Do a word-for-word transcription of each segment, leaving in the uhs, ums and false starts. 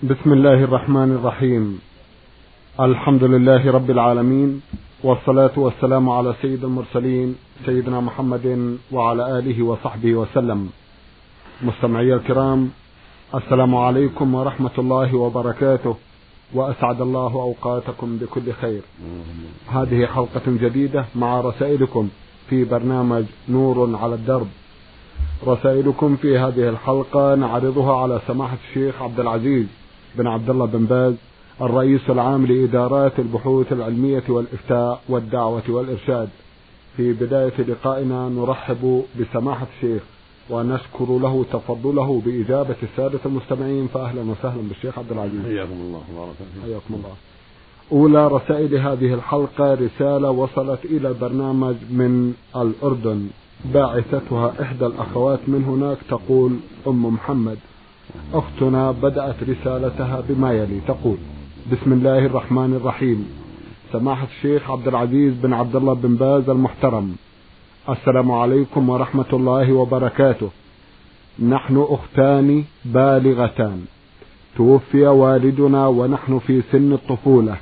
بسم الله الرحمن الرحيم. الحمد لله رب العالمين، والصلاة والسلام على سيد المرسلين سيدنا محمد وعلى آله وصحبه وسلم. مستمعي الكرام، السلام عليكم ورحمة الله وبركاته، وأسعد الله أوقاتكم بكل خير. هذه حلقة جديدة مع رسائلكم في برنامج نور على الدرب. رسائلكم في هذه الحلقة نعرضها على سماحة الشيخ عبد العزيز بن عبد الله بن باز، الرئيس العام لإدارات البحوث العلمية والإفتاء والدعوة والإرشاد. في بداية لقائنا نرحب بسماحة الشيخ ونشكر له تفضله بإجابة السادة المستمعين، فأهلا وسهلا بالشيخ عبد العزيز. حياكم الله وبارك فيكم. حياكم الله. أولى رسائل هذه الحلقة رسالة وصلت إلى البرنامج من الأردن، باعثتها إحدى الأخوات من هناك، تقول أم محمد: أختنا بدأت رسالتها بما يلي، تقول: بسم الله الرحمن الرحيم. سماحة الشيخ عبد العزيز بن عبد الله بن باز المحترم، السلام عليكم ورحمة الله وبركاته. نحن أختان بالغتان، توفي والدنا ونحن في سن الطفولة.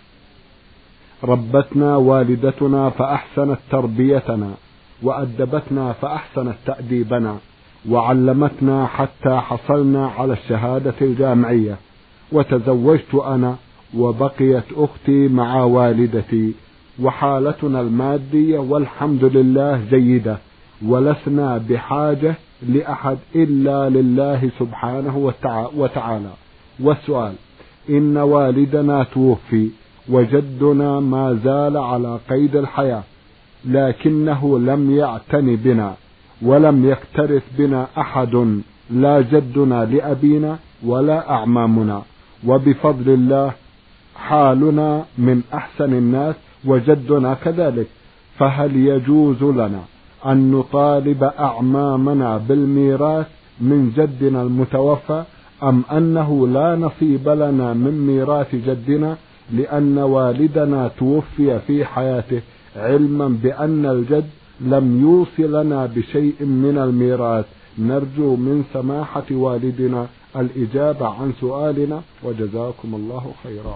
ربتنا والدتنا فأحسنت تربيتنا، وأدبتنا فأحسنت تأديبنا، وعلمتنا حتى حصلنا على الشهادة الجامعية، وتزوجت أنا وبقيت أختي مع والدتي، وحالتنا المادية والحمد لله جيدة، ولسنا بحاجة لأحد إلا لله سبحانه وتعالى. والسؤال: إن والدنا توفي وجدنا ما زال على قيد الحياة، لكنه لم يعتني بنا ولم يكترث بنا أحد، لا جدنا لأبينا ولا أعمامنا، وبفضل الله حالنا من أحسن الناس وجدنا كذلك. فهل يجوز لنا أن نطالب أعمامنا بالميراث من جدنا المتوفى، أم أنه لا نصيب لنا من ميراث جدنا لأن والدنا توفي في حياته، علما بأن الجد لم يوصل لنا بشيء من الميراث؟ نرجو من سماحة والدنا الإجابة عن سؤالنا، وجزاكم الله خيرا.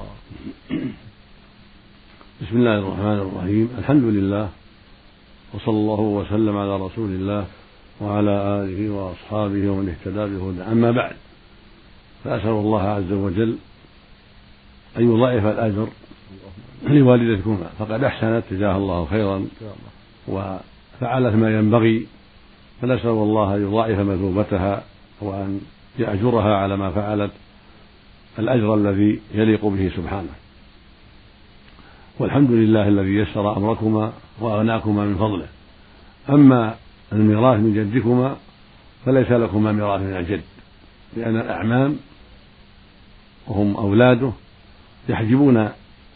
بسم الله الرحمن الرحيم. الحمد لله، وصلى الله وسلم على رسول الله وعلى آله وأصحابه ومن اهتدى بهداه. أما بعد، فأسأل الله عز وجل أن يضاعف الأجر لوالدتكما، فقد أحسنت جزاها الله خيرا وفعلت ما ينبغي، فنسأل الله أن يضاعف مثوبتها وأن يأجرها على ما فعلت الأجر الذي يليق به سبحانه. والحمد لله الذي يسر أمركما وأغناكما من فضله. أما الميراث من جدكما فليس لكما ميراث من الجد، لأن الأعمام وهم أولاده يحجبون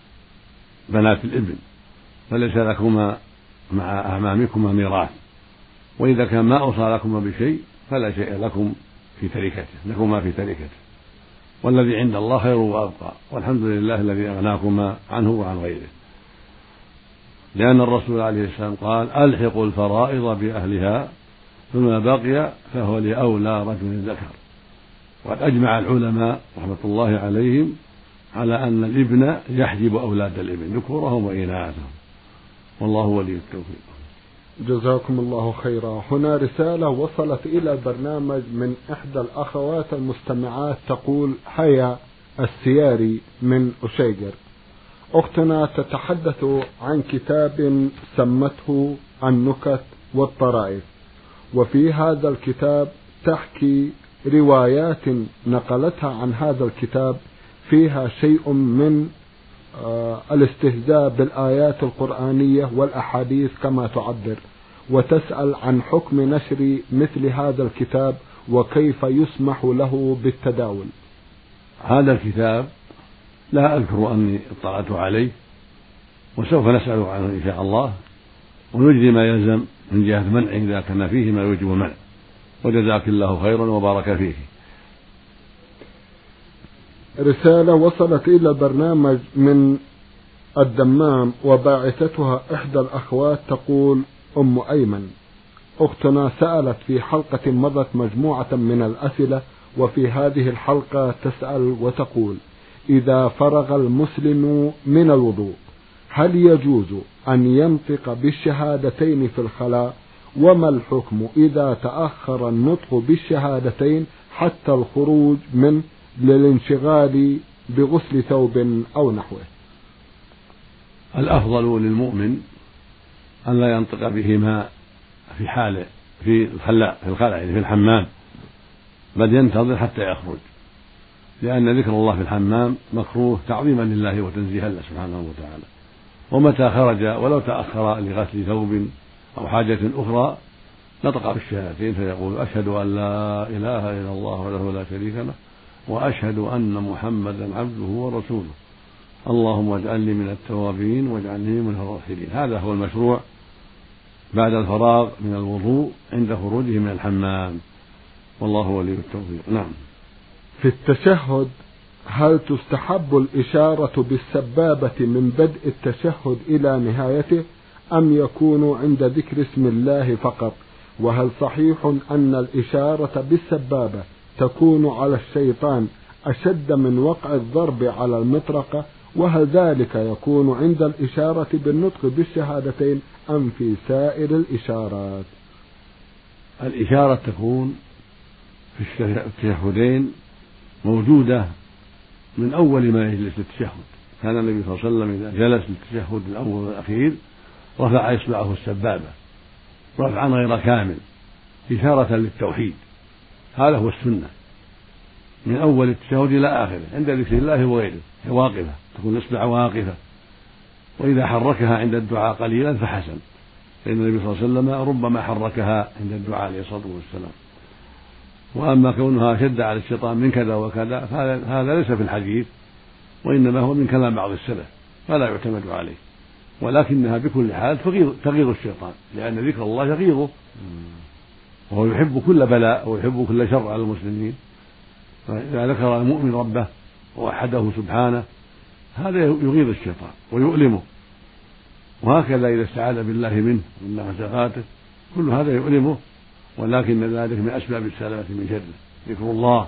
بنات الابن، فليس لكما مع أعمامكما ميراث. وإذا كان ما أوصى لكما بشيء فلا شيء لكم في تركته، لكما في تركته، والذي عند الله خير وأبقى، والحمد لله الذي أغناكما عنه وعن غيره. لأن الرسول عليه السلام قال: ألحقوا الفرائض بأهلها، ثم بقي فهو لأولى رجل ذكر. وقد أجمع العلماء رحمة الله عليهم على أن الابن يحجب أولاد الابن ذكورهم وإناثهم، والله ولي التوفيق. جزاكم الله خيرا. هنا رسالة وصلت إلى البرنامج من إحدى الأخوات المستمعات، تقول: حيا السياري من أشيجر. أختنا تتحدث عن كتاب سمته النكت والطرائف، وفي هذا الكتاب تحكي روايات نقلتها عن هذا الكتاب فيها شيء من آه الاستهزاء بالآيات القرآنية والأحاديث كما تعبر، وتسأل عن حكم نشر مثل هذا الكتاب وكيف يسمح له بالتداول. هذا الكتاب لا أذكر أني اطلعت عليه، وسوف نسأل عنه إن شاء الله، ونجري ما يلزم من جهة منع إذا كان فيه ما يوجب المنع. وجزاك الله خيرا وبارك فيه. رسالة وصلت إلى البرنامج من الدمام، وباعثتها إحدى الأخوات، تقول أم أيمن: أختنا سألت في حلقة مضت مجموعة من الأسئلة، وفي هذه الحلقة تسأل وتقول: إذا فرغ المسلم من الوضوء هل يجوز أن ينطق بالشهادتين في الخلاء؟ وما الحكم إذا تأخر النطق بالشهادتين حتى الخروج من للانشغال بغسل ثوب أو نحوه؟ الأفضل للمؤمن أن لا ينطق بهما في حال في الخلاء في الخلاء يعني في الحمام، بل ينتظر حتى يخرج، لأن ذكر الله في الحمام مكروه تعظيما لله وتنزيها له سبحانه وتعالى. ومتى خرج ولو تأخر لغسل ثوب أو حاجة أخرى نطق بالشهادتين فيقول: أشهد أن لا إله إلا الله وحده لا شريك له، وأشهد أن محمدا عبده ورسوله، اللهم اجعلني من التوابين واجعلني من الراشدين. هذا هو المشروع بعد الفراغ من الوضوء عند خروجه من الحمام، والله ولي التوفيق. نعم. في التشهد هل تستحب الإشارة بالسبابة من بدء التشهد إلى نهايته أم يكون عند ذكر اسم الله فقط؟ وهل صحيح أن الإشارة بالسبابة تكون على الشيطان أشد من وقع الضرب على المطرقة؟ وهل ذلك يكون عند الإشارة بالنطق بالشهادتين أم في سائر الإشارات؟ الإشارة تكون في التشهدين موجودة من أول ما يجلس للتشهد. كان النبي صلى الله عليه وسلم إذا جلس للتشهد الأول والأخير رفع إصبعه السبابة رفعا غير كامل إشارة للتوحيد. هذا هو السنة من أول التشهد إلى آخره عند ذكر الله وغيره واقفة، تكون الإصبع واقفة، وإذا حركها عند الدعاء قليلا فحسن، لأن النبي صلى الله عليه وسلم ربما حركها عند الدعاء عليه الصلاة والسلام. وأما كونها شد على الشيطان من كذا وكذا هذا ليس في الحديث، وإنما هو من كلام بعض السلف فلا يعتمد عليه، ولكنها بكل حال تغيظ الشيطان، لأن ذكر الله يغيظه، وهو يحب كل بلاء ويحب كل شر على المسلمين. فإذا ذكر المؤمن ربه ووحده سبحانه هذا يغيظ الشيطان ويؤلمه، وهكذا إذا استعاذ بالله منه ومن نفساته كل هذا يؤلمه، ولكن ذلك من أسباب السلامة من شره. ذكر الله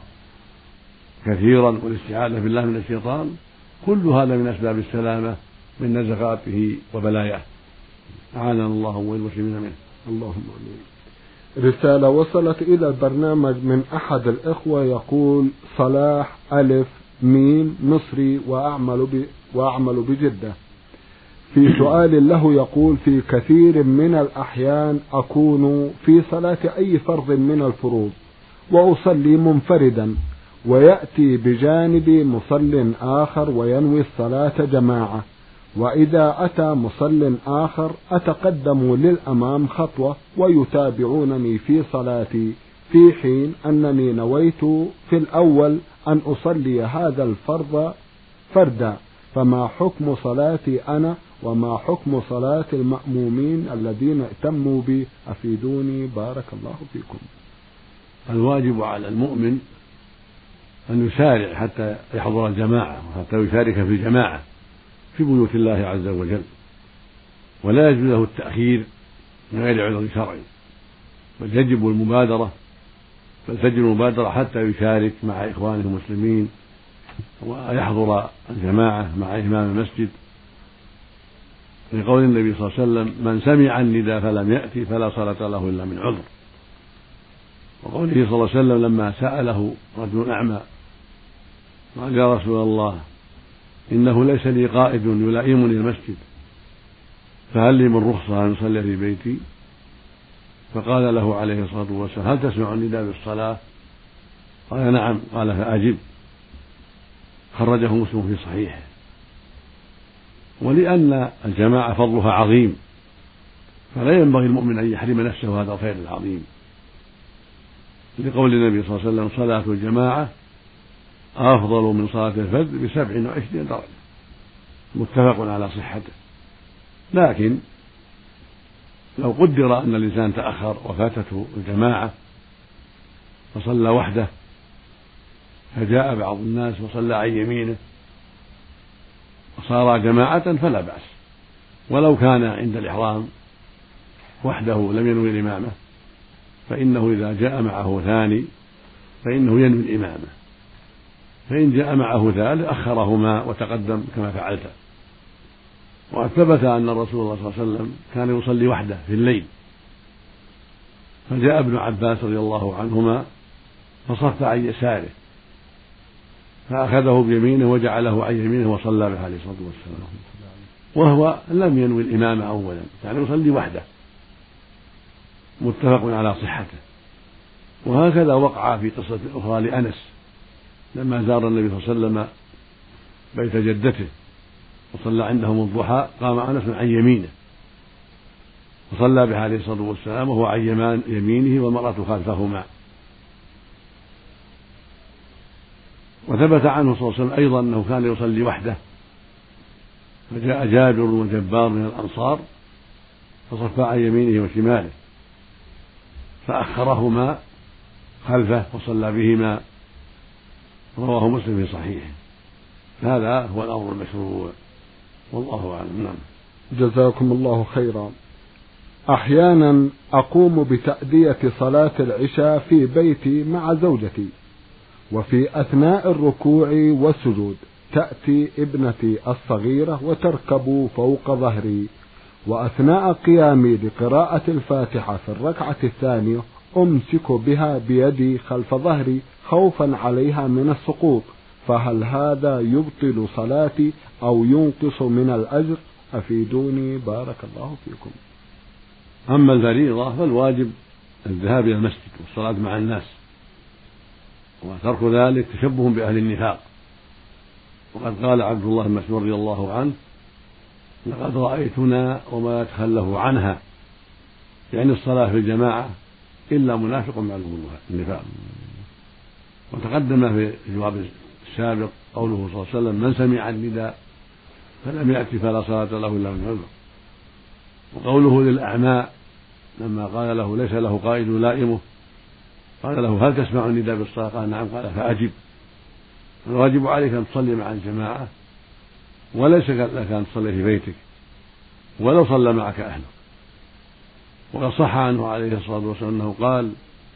كثيرا والاستعاذة بالله من الشيطان كل هذا من أسباب السلامة من نزغاته وبلاياه، أعاننا الله والمسلمين منه. اللهم آمين. رسالة وصلت إلى البرنامج من أحد الإخوة يقول: صلاح ألف ميم مصري وأعمل, ب... وأعمل بجدة. في سؤال له يقول: في كثير من الأحيان أكون في صلاة أي فرض من الفروض وأصلي منفردا، ويأتي بجانبي مصل آخر وينوي الصلاة جماعة، وإذا أتى مصل آخر أتقدم للأمام خطوة ويتابعونني في صلاتي، في حين أنني نويت في الأول أن أصلي هذا الفرض فردا، فما حكم صلاتي أنا وما حكم صلاة المأمومين الذين ائتموا بي؟ أفيدوني بارك الله فيكم. الواجب على المؤمن أن يسارع حتى يحضر الجماعة وحتى يشارك في الجماعة في بيوت الله عز وجل، ولا يجوز له التأخير من غير عذر شرعي، بل يجب المبادرة بل تجب المبادرة حتى يشارك مع إخوانه المسلمين ويحضر الجماعة مع إمام المسجد، لقول النبي صلى الله عليه وسلم: من سمع النداء فلم يأتي فلا صلاة له إلا من عذر. وقوله صلى الله عليه وسلم لما سأله رجل أعمى قال: يا رسول الله إنه ليس لي قائد يلائمني المسجد، فهل لي من رخصة أن أصلي في بيتي؟ فقال له عليه الصلاة والسلام: هل تسمع النداء بالصلاة؟ قال: نعم. قال: فأجب. خرجه مسلم في صحيحه. ولأن الجماعة فضلها عظيم فلا ينبغي المؤمن أن يحرم نفسه هذا الخير العظيم، لقول النبي صلى الله عليه وسلم: صلاة الجماعة أفضل من صلاة الفرد بسبع وعشرين درجة، متفق على صحته. لكن لو قدر أن الإنسان تأخر وفاتته الجماعة فصلى وحده، فجاء بعض الناس وصلى عن يمينه وصار جماعة فلا بأس، ولو كان عند الإحرام وحده لم ينوي الإمامة، فإنه إذا جاء معه ثاني فإنه ينوي الإمامة، فإن جاء معه ذلك أخرهما وتقدم كما فعلت. وقد ثبت أن الرسول الله صلى الله عليه وسلم كان يصلي وحده في الليل، فجاء ابن عباس رضي الله عنهما فصف عن يساره فأخذه بيمينه وجعله عن يمينه وصلى به عليه الصلاة والسلام، وهو لم ينوي الإمامة أولا، يعني يصلي وحده، متفق على صحته. وهكذا وقع في قصة أخرى لأنس لما زار النبي صلى الله عليه وسلم بيت جدته وصلى عندهم الضحى، قام أنس عن يمينه وصلى به عليه الصلاة والسلام وهو عن يمينه والمرأة خلفهما. وثبت عنه صلى الله عليه وسلم أيضا أنه كان يصلي وحده، فجاء جابر وجبار من الأنصار فصفى عن يمينه وشماله فأخرهما خلفه وصلى بهما، رواه مسلم في صحيحه. هذا هو الأمر المشروع والله أعلم. نعم. جزاكم الله خيرا. أحيانا أقوم بتأدية صلاة العشاء في بيتي مع زوجتي، وفي أثناء الركوع والسجود تأتي ابنتي الصغيرة وتركب فوق ظهري، وأثناء قيامي لقراءة الفاتحة في الركعة الثانية أمسك بها بيدي خلف ظهري خوفا عليها من السقوط، فهل هذا يبطل صلاتي أو ينقص من الأجر؟ أفيدوني بارك الله فيكم. أما الفريضة فالواجب الذهاب إلى المسجد والصلاة مع الناس، وترك ذلك تشبه بأهل النفاق. وقد قال عبد الله بن مسعود رضي الله عنه: لقد رأيتنا وما يتخلف عنها، يعني الصلاة في الجماعة، إلا منافق معلوم النفاق. وتقدم في الجواب السابق قوله صلى الله عليه وسلم: من سمع النداء فلم يأتي فلا صلاة له إلا من عذر. وقوله للأعمى لما قال له ليس له قائد لائمه قال له: هل تسمع النداء بالصلاة؟ قال: نعم. قال: فأجب. الواجب عليك أن تصلي مع الجماعة، وليس لك أن تصلي في بيتك ولو صلى معك أهلك. وقد صح عنه عليه الصلاة والسلام أنه قال: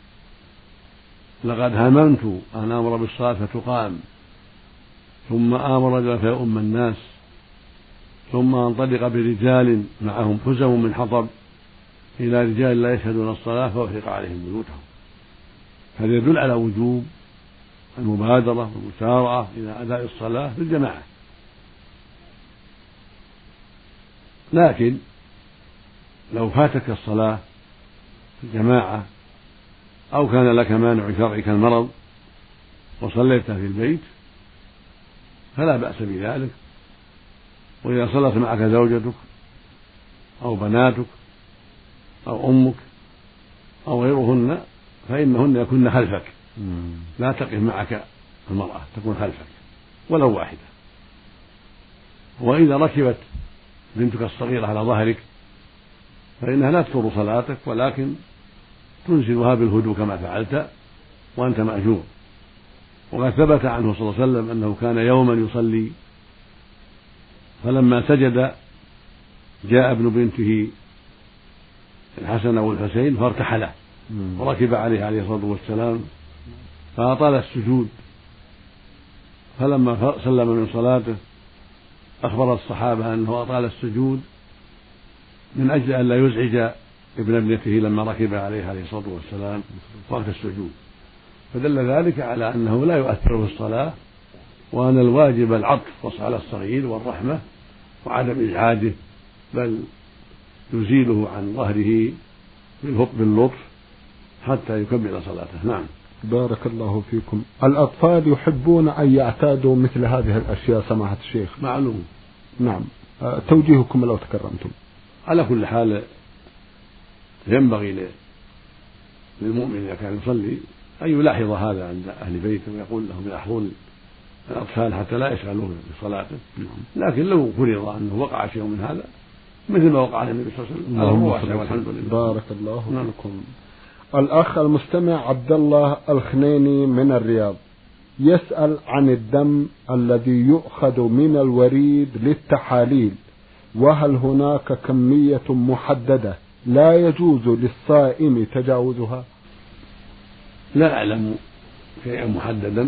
لقد هممت أن أمر بالصلاة فتقام، ثم آمر رجلا فيؤم الناس، ثم انطلق برجال معهم حزم من حطب إلى رجال لا يشهدون الصلاة فأحرق عليهم بيوتهم. هذا يدل على وجوب المبادرة والمسارعة إلى أداء الصلاة في الجماعة. لكن لو فاتك الصلاة في الجماعة أو كان لك مانع شرعي كالمرض وصليت في البيت فلا بأس بذلك. وإذا صلت معك زوجتك أو بناتك أو أمك أو غيرهن فإنهن يكن خلفك، لا تقف معك المرأة، تكون خلفك ولو واحدة. وإذا ركبت بنتك الصغيرة على ظهرك فإنها لا تضر صلاتك، ولكن تنزلها بالهدوء كما فعلت وأنت مأجور. وقد ثبت عنه صلى الله عليه وسلم أنه كان يوما يصلي فلما سجد جاء ابن بنته الحسن والحسين فارتحله وركب عليه عليه الصلاة والسلام فأطال السجود، فلما سلم من صلاته أخبر الصحابة أنه أطال السجود من أجل أن لا يزعج ابن ابنته لما ركب عليه عليه الصلاة والسلام وقت السجود، فدل ذلك على أنه لا يؤثر في الصلاة، وأن الواجب العطف على الصغير والرحمة وعدم إزعاجه، بل يزيله عن ظهره باللطف حتى يكمل صلاته. نعم. بارك الله فيكم. الأطفال يحبون أن يعتادوا مثل هذه الأشياء سماحة الشيخ. معلوم. نعم. توجيهكم لو تكرمتم. على كل حال ينبغي للمؤمن إذا كان يصلي أن يلاحظ هذا عند أهل بيته ويقول لهم يلاحظون الأطفال حتى لا يشغلون بصلاته. لكن لو فرض أنه وقع شيء من هذا مثل ما وقع النبي صلى الله عليه وسلم والحمد لله. بارك الله فيكم. الأخ المستمع عبد الله الخنيني من الرياض يسأل عن الدم الذي يؤخذ من الوريد للتحاليل، وهل هناك كمية محددة لا يجوز للصائم تجاوزها؟ لا أعلم شيئا محددا،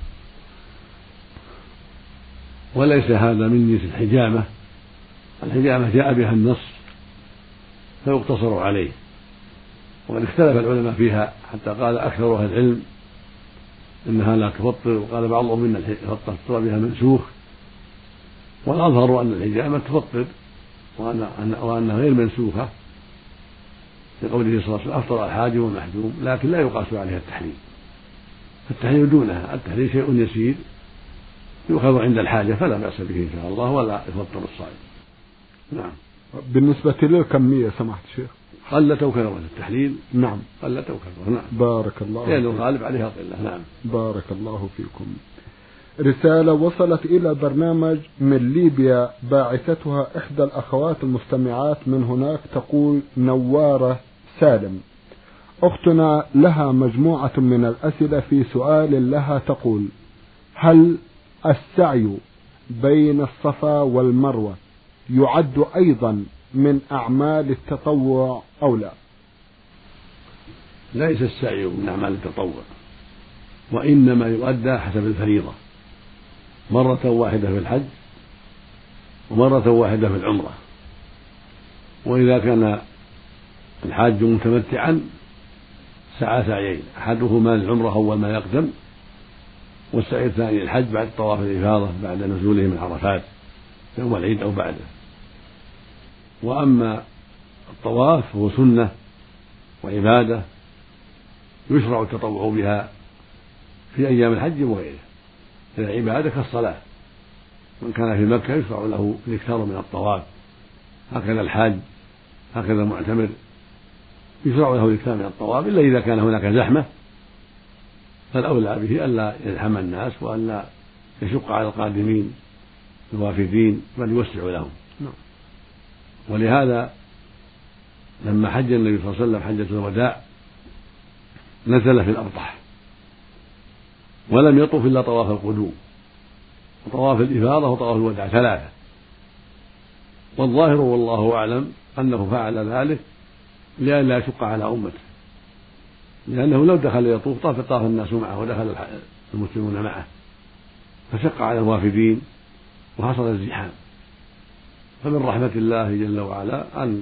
وليس هذا من جنس الحجامة. الحجامة جاء بها النص فيقتصر عليه، وقد اختلف العلماء فيها حتى قال أكثر أهل العلم إنها لا تفطر، وقال بعضهم إن الفطر بها منسوخ، والأظهر أن الحجامة تفطر وأنها غير منسوخة لقوله صلى الله عليه وسلم أفطر الحاجم والمحجوم، لكن لا يقاس عليها التحريم، فالتحريم دونها. التحريم شيء يسير يؤخذ عند الحاجة فلا بأس به إن شاء الله، ولا يفطر الصائم. نعم. بالنسبة للكمية سماحة الشيخ قلت أو كثرت التحليل؟ نعم قلت أو كثرت. نعم. بارك الله لأن الغالب عليها قلة. نعم. بارك الله فيكم. رسالة وصلت إلى برنامج من ليبيا، باعثتها إحدى الأخوات المستمعات من هناك، تقول نوارة سالم: أختنا لها مجموعة من الأسئلة في سؤال لها، تقول: هل السعي بين الصفا والمروة يعد أيضا من أعمال التطوع أو لا؟ ليس السعي من أعمال التطوع، وإنما يؤدى حسب الفريضة، مرة واحدة في الحج ومرة واحدة في العمرة. وإذا كان الحاج متمتعا سعى سعيين، أحدهما للعمرة أول ما يقدم، والسعي الثاني للحج بعد طواف الإفاضة بعد نزوله من عرفات يوم العيد أو بعده. وأما الطواف هو سنة وعبادة يشرع التطوع بها في أيام الحج وغيره، هي عبادة كالصلاة. من كان في مكة يشرع له الإكثار من الطواف، هكذا الحاج هكذا المعتمر يشرع له الإكثار من الطواف، إلا إذا كان هناك زحمة فالأولى به ألا يزحم الناس وألا يشق على القادمين الوافدين، بل يوسع لهم. ولهذا لما حج النبي صلى الله عليه وسلم حجة الوداع نزل في الأبطح ولم يطف إلا طواف القدوم وطواف الإفاضة وطواف الوداع ثلاثة، والظاهر والله أعلم أنه فعل ذلك لئلا يشق على أمته، لأنه لو دخل يطوف طاف طاف الناس معه ودخل المسلمون معه فشق على الوافدين وحصل الزحام. فمن رحمة الله جل وعلا أن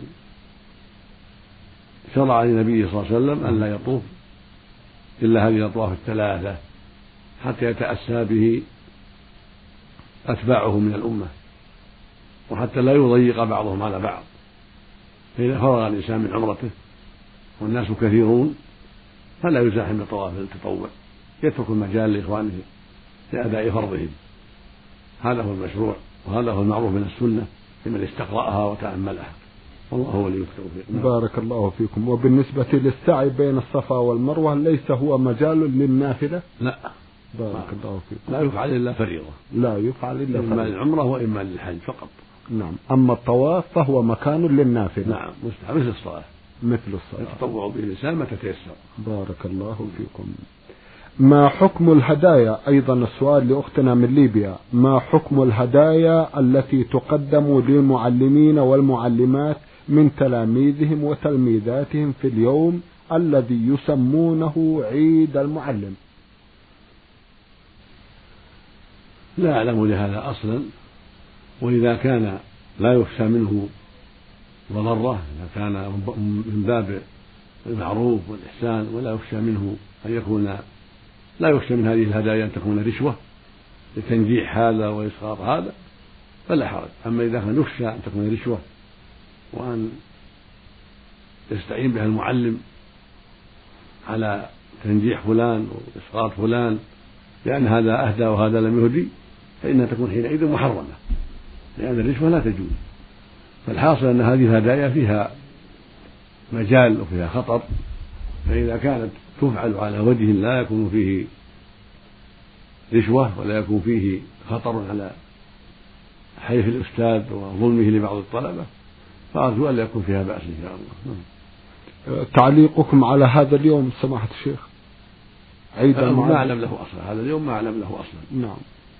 شرع للنبي صلى الله عليه وسلم أن لا يطوف إلا هذه الأطواف الثلاثة حتى يتأسى به أتباعه من الأمة، وحتى لا يضيق بعضهم على بعض. فإذا فرغ الإنسان من عمرته والناس كثيرون فلا يزاحم بطواف التطوع، يترك المجال لإخوانه لأداء فرضهم. هذا هو المشروع وهذا هو المعروف من السنة لمن استقرأها وتأملها، والله هو ولي التوفيق. بارك الله فيكم. وبالنسبة للسعي بين الصفا والمروة ليس هو مجال للنافلة؟ لا. بارك الله فيكم. لا يفعل إلا فريضة، لا يفعل إلا فريضة، إما للعمرة وإما للحج فقط. نعم. أما الطواف فهو مكان للنافلة. نعم مستحب مثل الصلاة، مثل الصلاة يتطوع به الإنسان متى تيسر. بارك الله فيكم. ما حكم الهدايا؟ أيضا السؤال لأختنا من ليبيا: ما حكم الهدايا التي تقدم للمعلمين والمعلمات من تلاميذهم وتلميذاتهم في اليوم الذي يسمونه عيد المعلم؟ لا أعلم لهذا أصلا، وإذا كان لا يخشى منه مضرة، إذا كان من باب المعروف والإحسان ولا يخشى منه أن يكون لا يخشى من هذه الهدايا أن تكون رشوة لتنجيح هذا وإسقاط هذا فلا حرج. أما إذا كان يخشى أن تكون رشوة وأن يستعين بها المعلم على تنجيح فلان وإسقاط فلان لأن هذا أهدى وهذا لم يهدي، فإنها تكون حينئذ محرمة، لأن الرشوة لا تجوز. فالحاصل أن هذه الهدايا فيها مجال وفيها خطر، فإذا كانت تفعل على وجه لا يكون فيه رشوة ولا يكون فيه خطر على حيف الأستاذ وظلمه لبعض الطلبة فأرجو أن لا يكون فيها بأس إن شاء الله. تعليقكم على هذا اليوم سماحة الشيخ؟ عيد ما أعلم له أصلا، هذا اليوم ما أعلم له أصلا. نعم.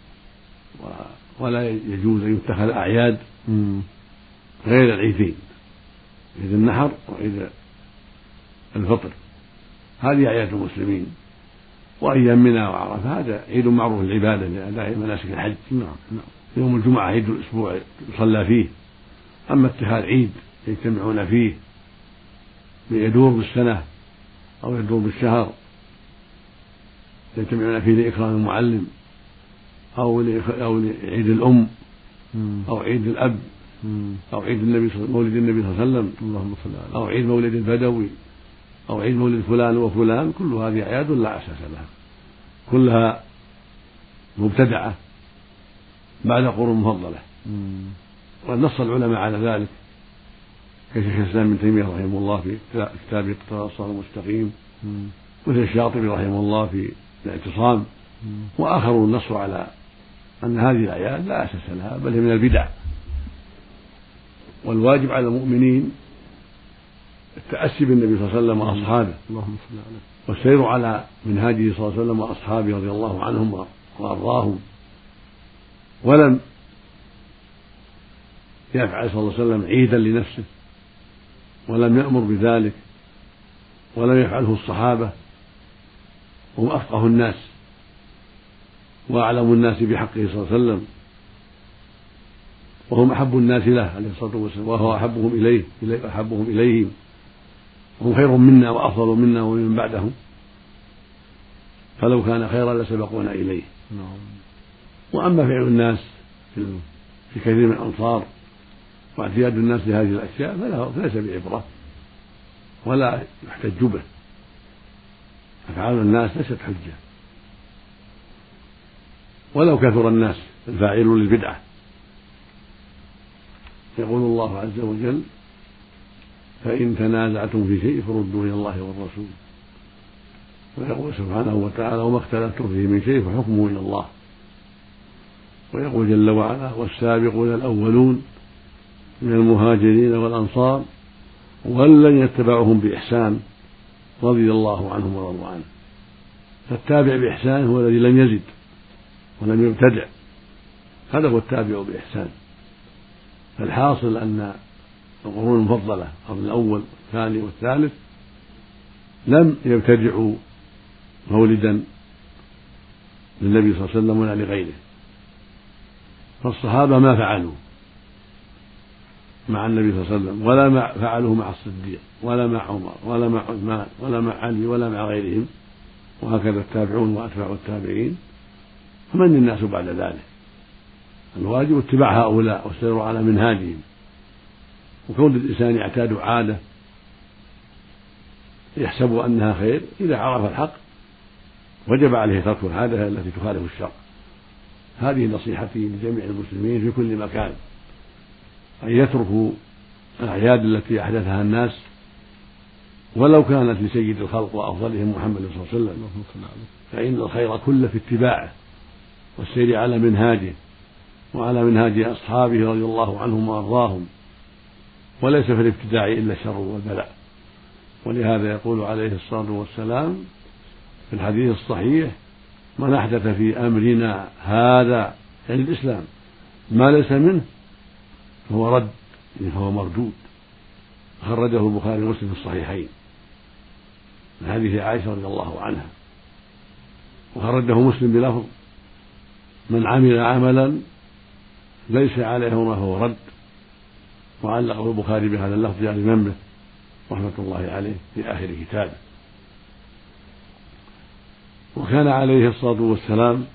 ولا يجوز أن يتخذ أعياد غير العيدين، عيد النحر وعيد الفطر، هذه أعياد المسلمين، وأيام منى وعرفة هذا عيد معروف العبادة لأداء مناسك الحج. نعم نعم. يوم الجمعة عيد الأسبوع يصلى فيه. أما اتخاذ عيد يجتمعون فيه يدور بالسنة أو يدور بالشهر يجتمعون فيه لإكرام المعلم أو أو لعيد الأم أو عيد الأب أو عيد النبي مولد النبي صلى الله عليه وسلم اللهم صل على أو عيد مولد البدوي أو عيد مولد فلان وفلان، كل هذه أعياد لا أساس لها، كلها مبتدعة بعد قرون مفضلة. وقد نص العلماء على ذلك كشيخ الإسلام ابن تيمية رحمه الله في كتابه اقتضاء الصراط المستقيم، مثل الشاطبي رحمه الله في الاعتصام، وآخرون نصوا على أن هذه الأعياد لا أساس لها بل هي من البدع. والواجب على المؤمنين التأسي بالنبي صلى الله عليه وسلم وأصحابه والسير على منهاجه صلى الله عليه وسلم وأصحابه رضي الله عنهم وأرضاهم، ولم يفعل صلى الله عليه وسلم عيدا لنفسه ولم يأمر بذلك ولم يفعله الصحابة، هم أفقه الناس وأعلم الناس بحقه صلى الله عليه وسلم، وهم أحب الناس له عليه الصلاة والسلام، وهو أحبهم إليه أحبهم إليهم، هم خير منا وأفضل منا ومن بعدهم، فلو كان خيرا لسبقونا إليه. وأما فعل الناس في كثير من الأمصار واعتياد الناس لهذه الأشياء فليس بعبرة ولا يحتج به، أفعال الناس ليست حجة ولو كثر الناس الفاعلون للبدعة. يقول الله عز وجل: فإن تنازعتم في شيء فردوه إلى الله والرسول. ويقول سبحانه وتعالى: وما اختلفتم فيه من شيء فحكمه إلى الله. ويقول جل وعلا: والسابقون الأولون من المهاجرين والأنصار والذين اتبعوهم بإحسان رضي الله عنهم ورضوا عنه. فالتابع بإحسان هو الذي لم يزد ولم يبتدع، هذا هو التابع بإحسان. فالحاصل أن القرون المفضلة القرن الأول والثاني والثالث لم يبتدعوا مولدا للنبي صلى الله عليه وسلم ولا لغيره، فالصحابة ما فعلوا مع النبي صلى الله عليه وسلم ولا مع فعلوه مع الصديق ولا مع عمر ولا مع عثمان ولا مع علي ولا مع غيرهم، وهكذا التابعون وأتباع التابعين. فمن الناس بعد ذلك؟ الواجب اتباع هؤلاء والسير على منهاجهم، وكون الإنسان يعتاد عادة يحسب أنها خير إذا عرف الحق وجب عليه ترك العادة التي تخالف الشرع. هذه نصيحتي لجميع المسلمين في كل مكان، أن يتركوا الأعياد التي أحدثها الناس ولو كانت لسيد الخلق وأفضلهم محمد صلى الله عليه وسلم، فإن الخير كله في اتباعه والسير على منهاجه وعلى منهاج أصحابه رضي الله عنهم وأرضاهم، وليس في الابتداع إلا الشر والبلاء. ولهذا يقول عليه الصلاة والسلام في الحديث الصحيح: من أحدث في أمرنا هذا، يعني الإسلام، ما ليس منه فهو رد، فهو مردود. خرجه البخاري ومسلم في الصحيحين من حديث عائشة رضي الله عنها، وخرجه مسلم بلفظ: من عمل عملا ليس عليه أمرنا فهو رد. وعلقه البخاري بهذا اللفظ عن الإمام رحمة الله عليه في آخر كتابه. وكان عليه الصلاة والسلام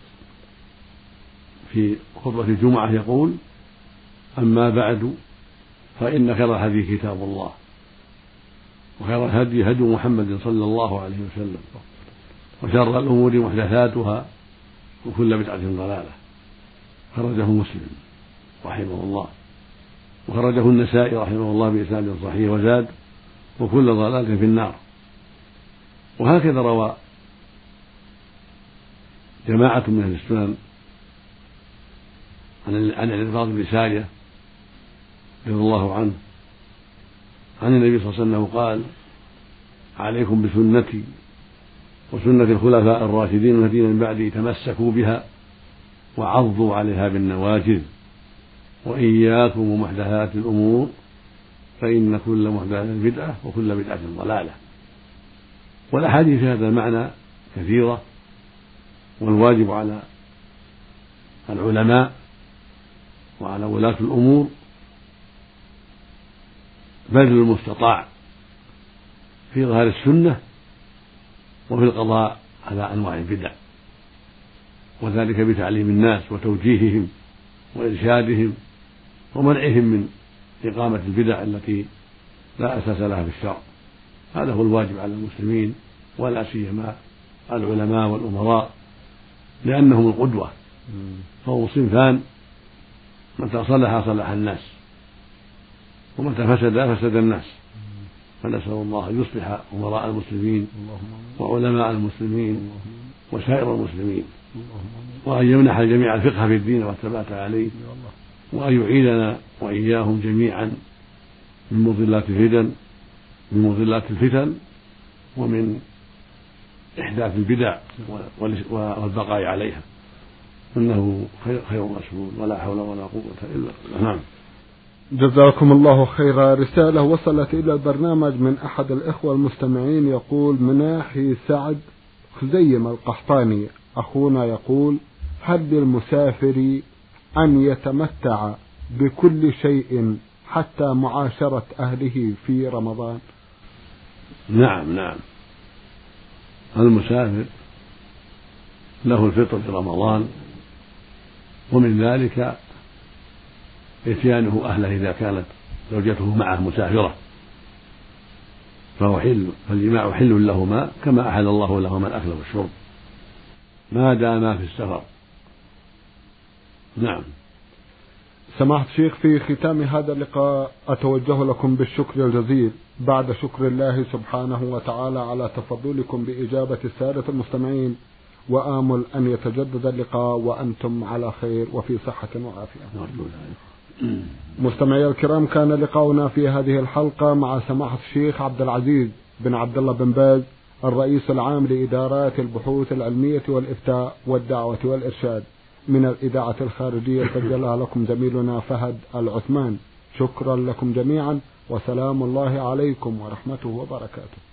في خطبة الجمعة يقول: أما بعد فإن خير الحديث كتاب الله، وخير الهدي هدي محمد صلى الله عليه وسلم، وشر الأمور محدثاتها وكل بدعة ضلالة. خرجه مسلم رحمه الله، وخرجه النسائي رحمه الله بإسناد صحيح وزاد: وكل ضلالة في النار. وهكذا روى جماعة من أهل السنن عن العباد بن سارية رضي الله عنه عن النبي صلى الله عليه وسلم قال: عليكم بسنتي وسنة الخلفاء الراشدين الذين من بعدي، تمسكوا بها وعضوا عليها بالنواجذ، وإياكم ومحدثات الأمور فإن كل محدثة بدعة وكل بدعة ضلالة. والأحاديث في هذا المعنى كثيرة والواجب على العلماء وعلى ولاة الأمور بذل المستطاع في ظهر السنة وفي القضاء على أنواع البدع، وذلك بتعليم الناس وتوجيههم وإرشادهم ومنعهم من إقامة البدع التي لا أساس لها في الشرع. هذا هو الواجب على المسلمين ولا سيما العلماء والأمراء، لأنهم القدوة، فهم صنفان: متى صلح صلح الناس، ومتى فسد فسد الناس. فنسأل الله أن يصلح أمراء المسلمين وعلماء المسلمين وسائر المسلمين، وأن يمنح الجميع الفقه في الدين والثبات عليه، وأن يعيدنا وإياهم جميعا من مضلات الفتن من مضلات الفتن ومن إحداث البدع والبقاء عليها، إنه خير مسؤول ولا حول ولا قوة إلا بالله. نعم. جزاكم الله خيرا. رسالة وصلت إلى البرنامج من أحد الإخوة المستمعين يقول: مناحي سعد خزيم القحطاني، أخونا يقول: هل للمسافر أن يتمتع بكل شيء حتى معاشرة أهله في رمضان؟ نعم نعم، المسافر له الفطر في رمضان، ومن ذلك إتيانه أهله إذا كانت زوجته معه مسافرة، فهو حل، فالجماع حل لهما كما أحل الله لهما الأكل والشرب ما داما في السفر. نعم. سماحة الشيخ، في ختام هذا اللقاء أتوجه لكم بالشكر الجزيل بعد شكر الله سبحانه وتعالى على تفضلكم بإجابة السادة المستمعين، وآمل أن يتجدد اللقاء وأنتم على خير وفي صحة وعافية. مستمعي الكرام، كان لقاؤنا في هذه الحلقة مع سماحة الشيخ عبد العزيز بن عبد الله بن باز، الرئيس العام لإدارات البحوث العلمية والإفتاء والدعوة والإرشاد، من الإذاعة الخارجية سجلها لكم زميلنا فهد العثمان. شكرا لكم جميعا، وسلام الله عليكم ورحمته وبركاته.